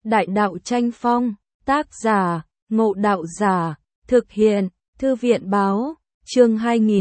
Đại đạo tranh phong, tác giả, Ngộ Đạo Giả, thực hiện, Thư viện báo, chương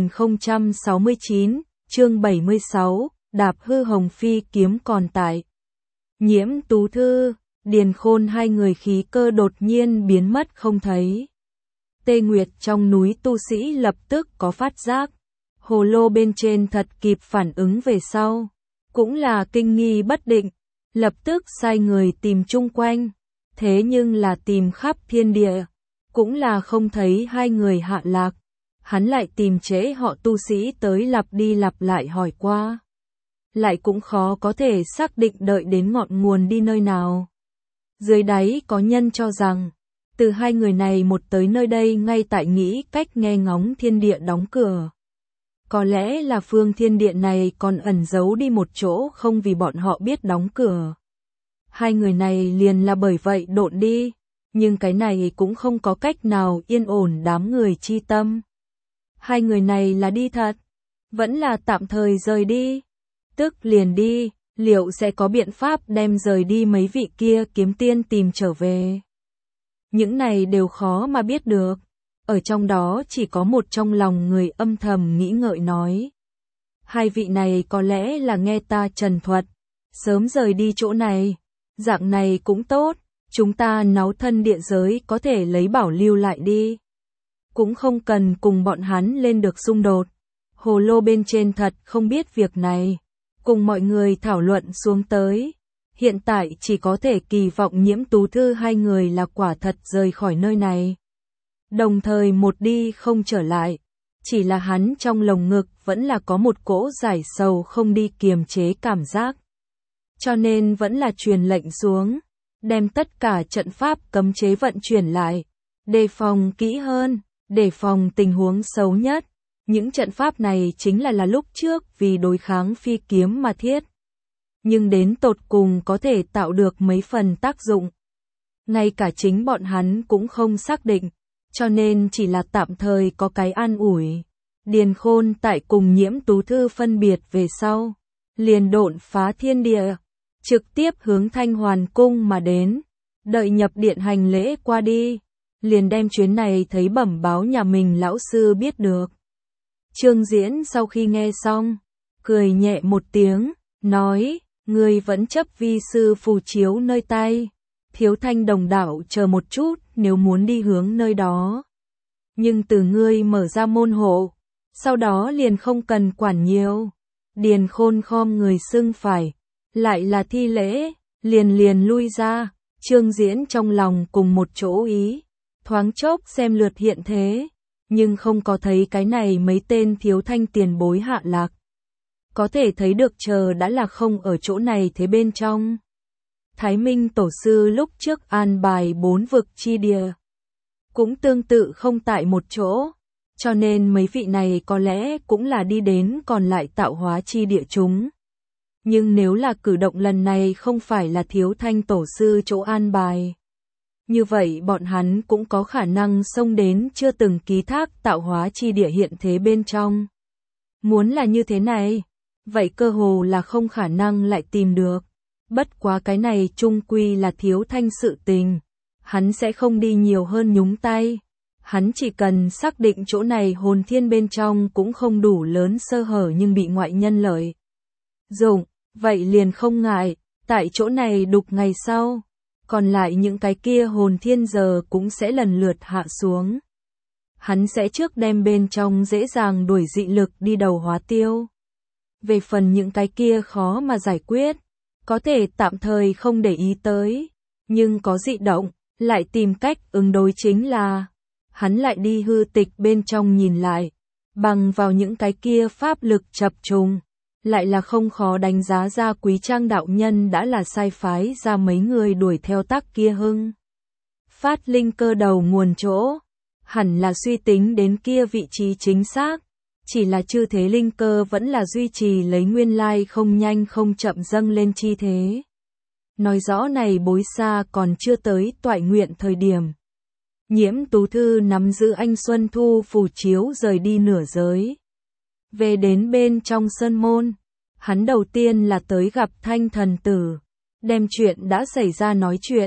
2069, chương 76, đạp hư hồng phi kiếm còn tại. Nhiễm Tú Thư, Điền Khôn hai người khí cơ đột nhiên biến mất không thấy. Tê Nguyệt trong núi tu sĩ lập tức có phát giác. Hồ lô bên trên thật kịp phản ứng về sau. Cũng là kinh nghi bất định. Lập tức sai người tìm chung quanh. Thế nhưng là tìm khắp thiên địa. Cũng là không thấy hai người hạ lạc. Hắn lại tìm trễ họ tu sĩ tới lặp đi lặp lại hỏi qua. Lại cũng khó có thể xác định đợi đến ngọn nguồn đi nơi nào. Dưới đáy có nhân cho rằng, từ hai người này một tới nơi đây ngay tại nghĩ cách nghe ngóng thiên địa đóng cửa. Có lẽ là phương thiên địa này còn ẩn giấu đi một chỗ không vì bọn họ biết đóng cửa. Hai người này liền là bởi vậy độn đi, nhưng cái này cũng không có cách nào yên ổn đám người chi tâm. Hai người này là đi thật, vẫn là tạm thời rời đi, tức liền đi, liệu sẽ có biện pháp đem rời đi mấy vị kia kiếm tiên tìm trở về. Những này đều khó mà biết được, ở trong đó chỉ có một trong lòng người âm thầm nghĩ ngợi nói. Hai vị này có lẽ là nghe ta trần thuật, sớm rời đi chỗ này, dạng này cũng tốt, chúng ta náo thân địa giới có thể lấy bảo lưu lại đi. Cũng không cần cùng bọn hắn lên được xung đột, hồ lô bên trên thật không biết việc này, cùng mọi người thảo luận xuống tới. Hiện tại chỉ có thể kỳ vọng Nhiễm Tú Thư hai người là quả thật rời khỏi nơi này. Đồng thời một đi không trở lại, chỉ là hắn trong lồng ngực vẫn là có một cỗ giải sầu không đi kiềm chế cảm giác. Cho nên vẫn là truyền lệnh xuống, đem tất cả trận pháp cấm chế vận chuyển lại, đề phòng kỹ hơn, đề phòng tình huống xấu nhất. Những trận pháp này chính là lúc trước vì đối kháng phi kiếm mà thiết. Nhưng đến tột cùng có thể tạo được mấy phần tác dụng. Ngay cả chính bọn hắn cũng không xác định, cho nên chỉ là tạm thời có cái an ủi. Điền Khôn tại cùng Nhiễm Tú Thư phân biệt về sau, liền độn phá thiên địa, trực tiếp hướng Thanh Hoàn Cung mà đến, đợi nhập điện hành lễ qua đi, liền đem chuyến này thấy bẩm báo nhà mình lão sư biết được. Trương Diễn sau khi nghe xong, cười nhẹ một tiếng, nói, ngươi vẫn chấp vi sư phù chiếu nơi tay, Thiếu Thanh đồng đạo chờ một chút nếu muốn đi hướng nơi đó. Nhưng từ ngươi mở ra môn hộ, sau đó liền không cần quản nhiều. Điền Khôn khom người xưng phải, lại là thi lễ, liền lui ra. Trương Diễn trong lòng cùng một chỗ ý, thoáng chốc xem lượt hiện thế, nhưng không có thấy cái này mấy tên Thiếu Thanh tiền bối hạ lạc. Có thể thấy được chờ đã là không ở chỗ này thế bên trong. Thái Minh Tổ sư lúc trước an bài 4 vực chi địa, cũng tương tự không tại một chỗ, cho nên mấy vị này có lẽ cũng là đi đến còn lại tạo hóa chi địa chúng. Nhưng nếu là cử động lần này không phải là Thiếu Thanh Tổ sư chỗ an bài, như vậy bọn hắn cũng có khả năng xông đến chưa từng ký thác tạo hóa chi địa hiện thế bên trong. Muốn là như thế này, vậy cơ hồ là không khả năng lại tìm được. Bất quá cái này chung quy là Thiếu Thanh sự tình, hắn sẽ không đi nhiều hơn nhúng tay. Hắn chỉ cần xác định chỗ này hồn thiên bên trong cũng không đủ lớn sơ hở nhưng bị ngoại nhân lợi dụng, vậy liền không ngại, tại chỗ này đục ngày sau, còn lại những cái kia hồn thiên giờ cũng sẽ lần lượt hạ xuống. Hắn sẽ trước đem bên trong dễ dàng đuổi dị lực đi đầu hóa tiêu. Về phần những cái kia khó mà giải quyết, có thể tạm thời không để ý tới, nhưng có dị động, lại tìm cách ứng đối chính là, hắn lại đi hư tịch bên trong nhìn lại, bằng vào những cái kia pháp lực chập trùng, lại là không khó đánh giá ra Quý Trang đạo nhân đã là sai phái ra mấy người đuổi theo tác kia hưng. Phát linh cơ đầu nguồn chỗ, hẳn là suy tính đến kia vị trí chính xác. Chỉ là chư thế linh cơ vẫn là duy trì lấy nguyên lai không nhanh không chậm dâng lên chi thế. Nói rõ này bối xa còn chưa tới toại nguyện thời điểm. Nhiễm Tú Thư nắm giữ anh Xuân Thu phù chiếu rời đi nửa giới. Về đến bên trong sơn môn, hắn đầu tiên là tới gặp Thanh thần tử, đem chuyện đã xảy ra nói chuyện,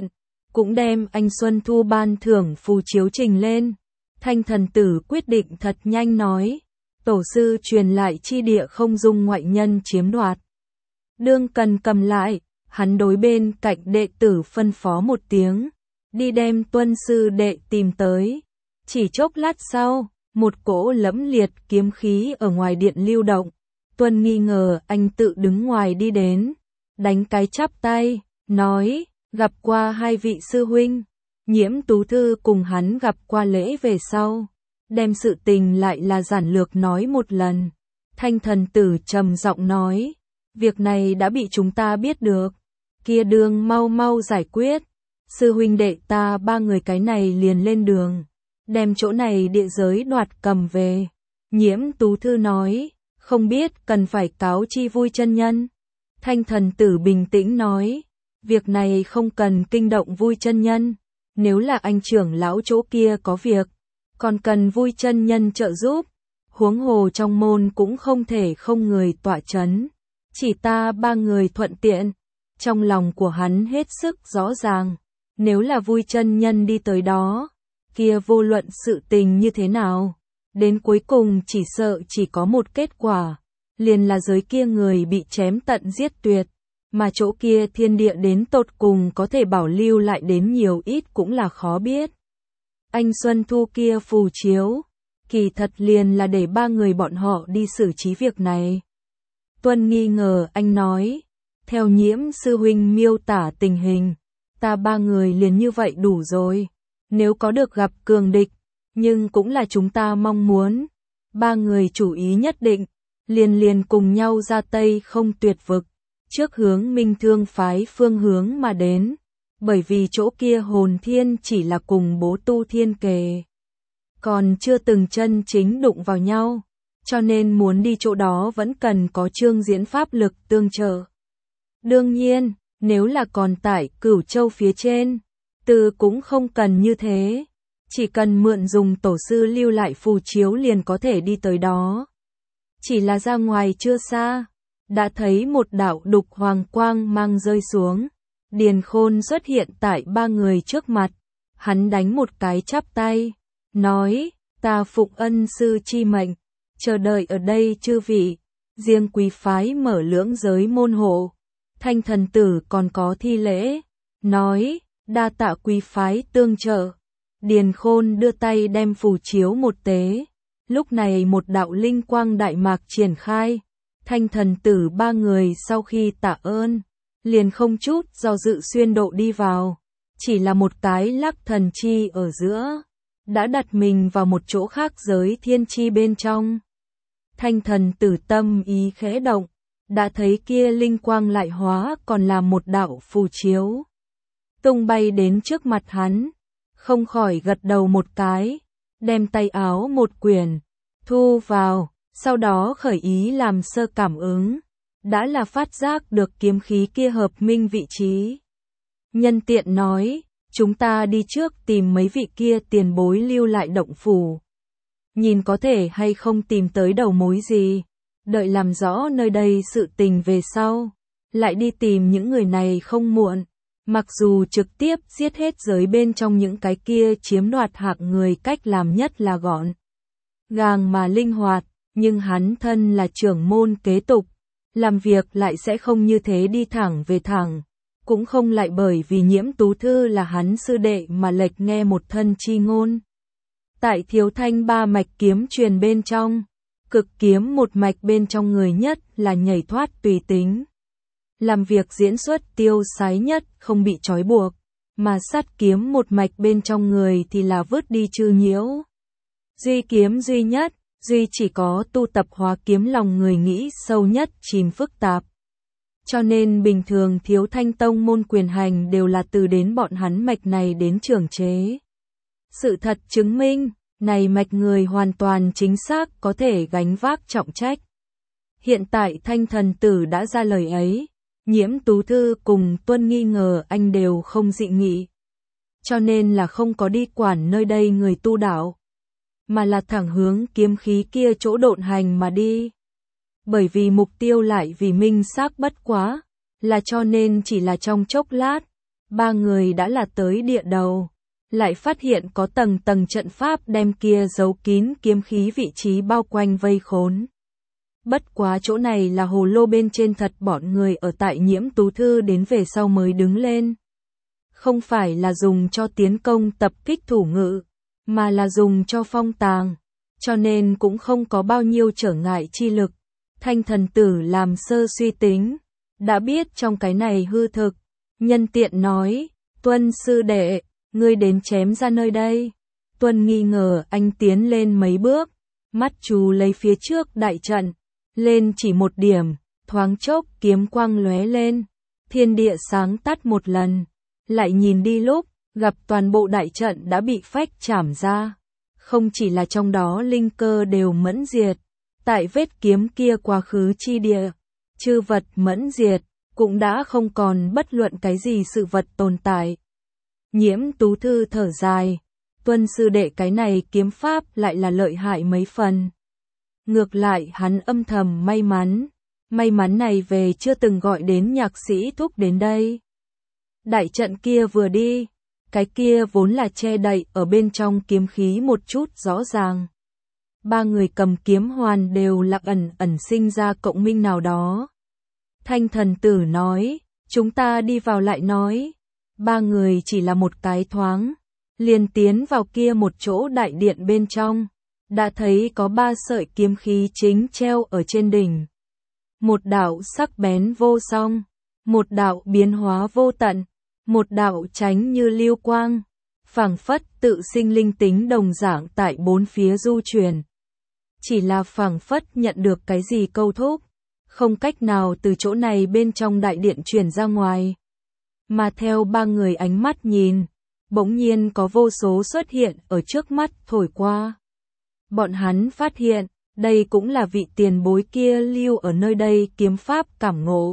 cũng đem anh Xuân Thu ban thưởng phù chiếu trình lên. Thanh thần tử quyết định thật nhanh nói, tổ sư truyền lại chi địa không dung ngoại nhân chiếm đoạt. Đương cần cầm lại, hắn đối bên cạnh đệ tử phân phó một tiếng, đi đem Tuân sư đệ tìm tới. Chỉ chốc lát sau, một cỗ lẫm liệt kiếm khí ở ngoài điện lưu động. Tuân nghi ngờ anh tự đứng ngoài đi đến, đánh cái chắp tay, nói, gặp qua hai vị sư huynh. Nhiễm Tú Thư cùng hắn gặp qua lễ về sau, đem sự tình lại là giản lược nói một lần. Thanh thần tử trầm giọng nói, việc này đã bị chúng ta biết được, kia đường mau mau giải quyết. Sư huynh đệ ta ba người cái này liền lên đường, đem chỗ này địa giới đoạt cầm về. Nhiễm Tú Thư nói, không biết cần phải cáo chi Vui chân nhân. Thanh thần tử bình tĩnh nói, việc này không cần kinh động Vui chân nhân, nếu là anh trưởng lão chỗ kia có việc, còn cần Vui chân nhân trợ giúp, huống hồ trong môn cũng không thể không người tọa chấn, chỉ ta ba người thuận tiện. Trong lòng của hắn hết sức rõ ràng, nếu là Vui chân nhân đi tới đó, kia vô luận sự tình như thế nào, đến cuối cùng chỉ sợ chỉ có một kết quả, liền là giới kia người bị chém tận giết tuyệt, mà chỗ kia thiên địa đến tột cùng có thể bảo lưu lại đến nhiều ít cũng là khó biết. Anh Xuân Thu kia phù chiếu, kỳ thật liền là để ba người bọn họ đi xử trí việc này. Tuân nghi ngờ anh nói, theo Nhiễm sư huynh miêu tả tình hình, ta ba người liền như vậy đủ rồi, nếu có được gặp cường địch, nhưng cũng là chúng ta mong muốn. Ba người chủ ý nhất định, liền cùng nhau ra Tây Không Tuyệt vực, trước hướng Minh Thương phái phương hướng mà đến, bởi vì chỗ kia hồn thiên chỉ là cùng bố tu thiên kề, còn chưa từng chân chính đụng vào nhau, cho nên muốn đi chỗ đó vẫn cần có chương diễn pháp lực tương trợ. Đương nhiên, nếu là còn tại Cửu Châu phía trên, từ cũng không cần như thế, chỉ cần mượn dùng tổ sư lưu lại phù chiếu liền có thể đi tới đó. Chỉ là ra ngoài chưa xa, đã thấy một đạo đục hoàng quang mang rơi xuống, Điền Khôn xuất hiện tại ba người trước mặt, hắn đánh một cái chắp tay, nói, ta phụng ân sư chi mệnh, chờ đợi ở đây chư vị, riêng quý phái mở lưỡng giới môn hộ. Thanh thần tử còn có thi lễ, nói, đa tạ quý phái tương trợ. Điền Khôn đưa tay đem phù chiếu một tế, lúc này một đạo linh quang đại mạc triển khai. Thanh thần tử ba người sau khi tạ ơn, liền không chút do dự xuyên độ đi vào, chỉ là một cái lắc thần chi ở giữa, đã đặt mình vào một chỗ khác giới thiên chi bên trong. Thanh thần tử tâm ý khẽ động, đã thấy kia linh quang lại hóa còn là một đạo phù chiếu, tung bay đến trước mặt hắn, không khỏi gật đầu một cái, đem tay áo một quyển, thu vào, sau đó khởi ý làm sơ cảm ứng, đã là phát giác được kiếm khí kia hợp minh vị trí. Nhân tiện nói, chúng ta đi trước tìm mấy vị kia tiền bối lưu lại động phủ, nhìn có thể hay không tìm tới đầu mối gì, đợi làm rõ nơi đây sự tình về sau, lại đi tìm những người này không muộn. Mặc dù trực tiếp giết hết giới bên trong những cái kia chiếm đoạt hạng người cách làm nhất là gọn gàng mà linh hoạt, nhưng hắn thân là trưởng môn kế tục, làm việc lại sẽ không như thế đi thẳng về thẳng, cũng không lại bởi vì Nhiễm Tú Thư là hắn sư đệ mà lệch nghe một thân chi ngôn. Tại Thiếu Thanh ba mạch kiếm truyền bên trong, cực kiếm một mạch bên trong người nhất là nhảy thoát tùy tính, làm việc diễn xuất tiêu sái nhất, không bị trói buộc, mà sát kiếm một mạch bên trong người thì là vứt đi chư nhiễu. Duy kiếm duy nhất, duy chỉ có tu tập hóa kiếm lòng người nghĩ sâu nhất chìm phức tạp. Cho nên bình thường Thiếu Thanh tông môn quyền hành đều là từ đến bọn hắn mạch này đến trưởng chế. Sự thật chứng minh, này mạch người hoàn toàn chính xác có thể gánh vác trọng trách. Hiện tại Thanh thần tử đã ra lời ấy, Nhiễm Tú Thư cùng Tuân nghi ngờ anh đều không dị nghị, cho nên là không có đi quản nơi đây người tu đạo, mà là thẳng hướng kiếm khí kia chỗ độn hành mà đi. Bởi vì mục tiêu lại vì minh xác bất quá, là cho nên chỉ là trong chốc lát, ba người đã là tới địa đầu, lại phát hiện có tầng tầng trận pháp đem kia giấu kín kiếm khí vị trí bao quanh vây khốn. Bất quá chỗ này là hồ lô bên trên thật, bọn người ở tại Nhiễm Tú Thư đến về sau mới đứng lên. Không phải là dùng cho tiến công tập kích thủ ngự, mà là dùng cho phong tàng, cho nên cũng không có bao nhiêu trở ngại chi lực. Thanh thần tử làm sơ suy tính, đã biết trong cái này hư thực, nhân tiện nói, Tuân sư đệ, ngươi đến chém ra nơi đây. Tuân nghi ngờ anh tiến lên mấy bước, mắt chú lấy phía trước đại trận, lên chỉ một điểm, thoáng chốc kiếm quang lóe lên, thiên địa sáng tắt một lần, lại nhìn đi lúc, gặp toàn bộ đại trận đã bị phách chảm ra, không chỉ là trong đó linh cơ đều mẫn diệt, tại vết kiếm kia quá khứ chi địa, chư vật mẫn diệt, cũng đã không còn bất luận cái gì sự vật tồn tại. Nhiễm Tú Thư thở dài, Tuân sư đệ cái này kiếm pháp lại là lợi hại mấy phần. Ngược lại hắn âm thầm may mắn này về chưa từng gọi đến nhạc sĩ thúc đến đây. Đại trận kia vừa đi, cái kia vốn là che đậy ở bên trong kiếm khí một chút rõ ràng. Ba người cầm kiếm hoàn đều là ẩn sinh ra cộng minh nào đó. Thanh thần tử nói, chúng ta đi vào lại nói. Ba người chỉ là một cái thoáng, liền tiến vào kia một chỗ đại điện bên trong, đã thấy có ba sợi kiếm khí chính treo ở trên đỉnh. Một đạo sắc bén vô song, một đạo biến hóa vô tận, một đạo tránh như lưu quang, phảng phất tự sinh linh tính đồng dạng tại bốn phía du truyền. Chỉ là phảng phất nhận được cái gì câu thúc, không cách nào từ chỗ này bên trong đại điện truyền ra ngoài. Mà theo ba người ánh mắt nhìn, bỗng nhiên có vô số xuất hiện ở trước mắt thổi qua. Bọn hắn phát hiện, đây cũng là vị tiền bối kia lưu ở nơi đây kiếm pháp cảm ngộ.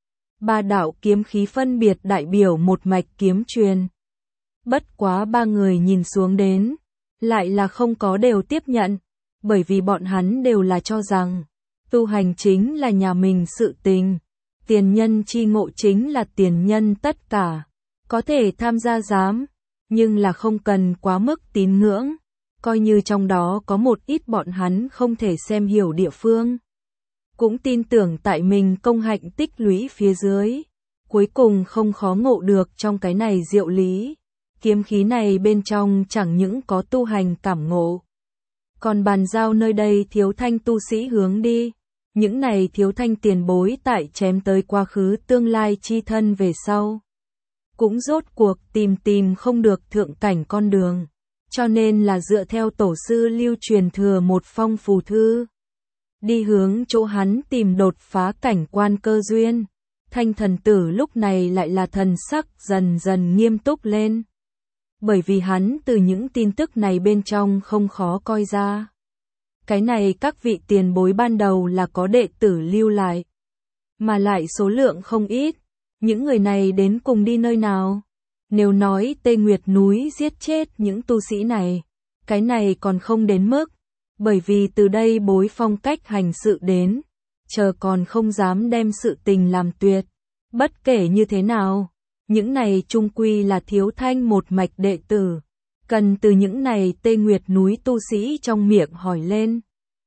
Ba đạo kiếm khí phân biệt đại biểu một mạch kiếm truyền. Bất quá ba người nhìn xuống đến, lại là không có đều tiếp nhận, bởi vì bọn hắn đều là cho rằng, tu hành chính là nhà mình sự tình. Tiền nhân chi ngộ chính là tiền nhân tất cả, có thể tham gia giám, nhưng là không cần quá mức tín ngưỡng, coi như trong đó có một ít bọn hắn không thể xem hiểu địa phương. Cũng tin tưởng tại mình công hạnh tích lũy phía dưới, cuối cùng không khó ngộ được trong cái này diệu lý. Kiếm khí này bên trong chẳng những có tu hành cảm ngộ, còn bàn giao nơi đây thiếu thanh tu sĩ hướng đi. Những này thiếu thanh tiền bối tại chém tới quá khứ tương lai chi thân về sau. Cũng rốt cuộc tìm không được thượng cảnh con đường. Cho nên là dựa theo tổ sư lưu truyền thừa một phong phù thư. Đi hướng chỗ hắn tìm đột phá cảnh quan cơ duyên. Thanh thần tử lúc này lại là thần sắc dần dần nghiêm túc lên. Bởi vì hắn từ những tin tức này bên trong không khó coi ra. Cái này các vị tiền bối ban đầu là có đệ tử lưu lại, mà lại số lượng không ít. Những người này đến cùng đi nơi nào? Nếu nói Tê Nguyệt núi giết chết những tu sĩ này, cái này còn không đến mức, bởi vì từ đây bối phong cách hành sự đến, chờ còn không dám đem sự tình làm tuyệt. Bất kể như thế nào, những này chung quy là thiếu thanh một mạch đệ tử. Cần từ những này Tê Nguyệt núi tu sĩ trong miệng hỏi lên.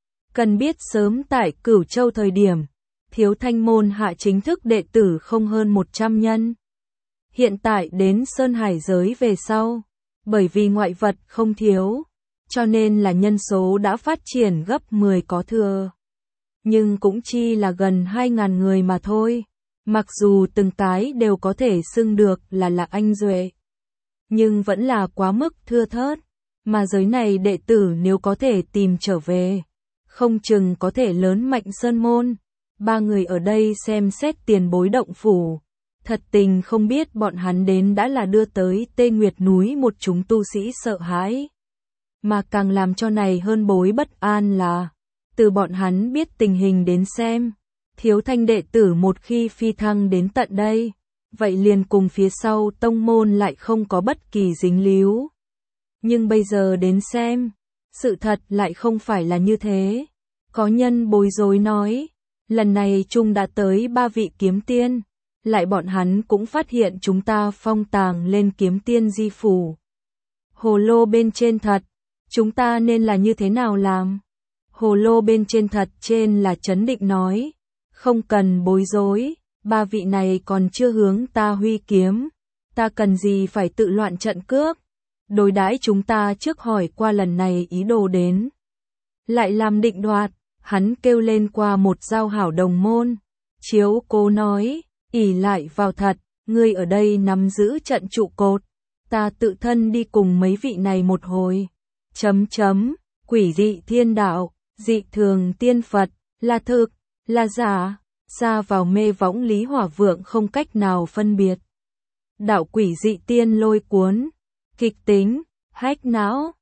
Cần biết sớm tại Cửu Châu thời điểm, thiếu thanh môn hạ chính thức đệ tử không hơn 100 nhân. Hiện tại đến Sơn Hải giới về sau, bởi vì ngoại vật không thiếu, cho nên là nhân số đã phát triển gấp 10 có thừa. Nhưng cũng chi là gần 2.000 người mà thôi, mặc dù từng cái đều có thể xưng được là anh duệ. Nhưng vẫn là quá mức thưa thớt, mà giới này đệ tử nếu có thể tìm trở về, không chừng có thể lớn mạnh sơn môn. Ba người ở đây xem xét tiền bối động phủ, thật tình không biết bọn hắn đến đã là đưa tới Tê Nguyệt núi một chúng tu sĩ sợ hãi. Mà càng làm cho này hơn bối bất an là, từ bọn hắn biết tình hình đến xem, thiếu thanh đệ tử một khi phi thăng đến tận đây, vậy liền cùng phía sau tông môn lại không có bất kỳ dính líu. Nhưng bây giờ đến xem, sự thật lại không phải là như thế. Có nhân bối rối nói, lần này chung đã tới 3 vị kiếm tiên, lại bọn hắn cũng phát hiện chúng ta phong tàng lên kiếm tiên di phủ. Hồ lô bên trên thật, chúng ta nên là như thế nào làm? Hồ lô bên trên thật trên là trấn định nói, không cần bối rối, ba vị này còn chưa hướng ta huy kiếm, ta cần gì phải tự loạn trận cước, đối đãi chúng ta trước hỏi qua lần này ý đồ đến. Lại làm định đoạt, hắn kêu lên qua một giao hảo đồng môn, Chiếu Cố nói, ỷ lại vào thật, ngươi ở đây nắm giữ trận trụ cột, ta tự thân đi cùng mấy vị này một hồi. Quỷ dị thiên đạo, dị thường tiên Phật, là thực, là giả, ra vào mê võng Lý Hỏa Vượng không cách nào phân biệt. Đạo quỷ dị tiên lôi cuốn, kịch tính, hách não,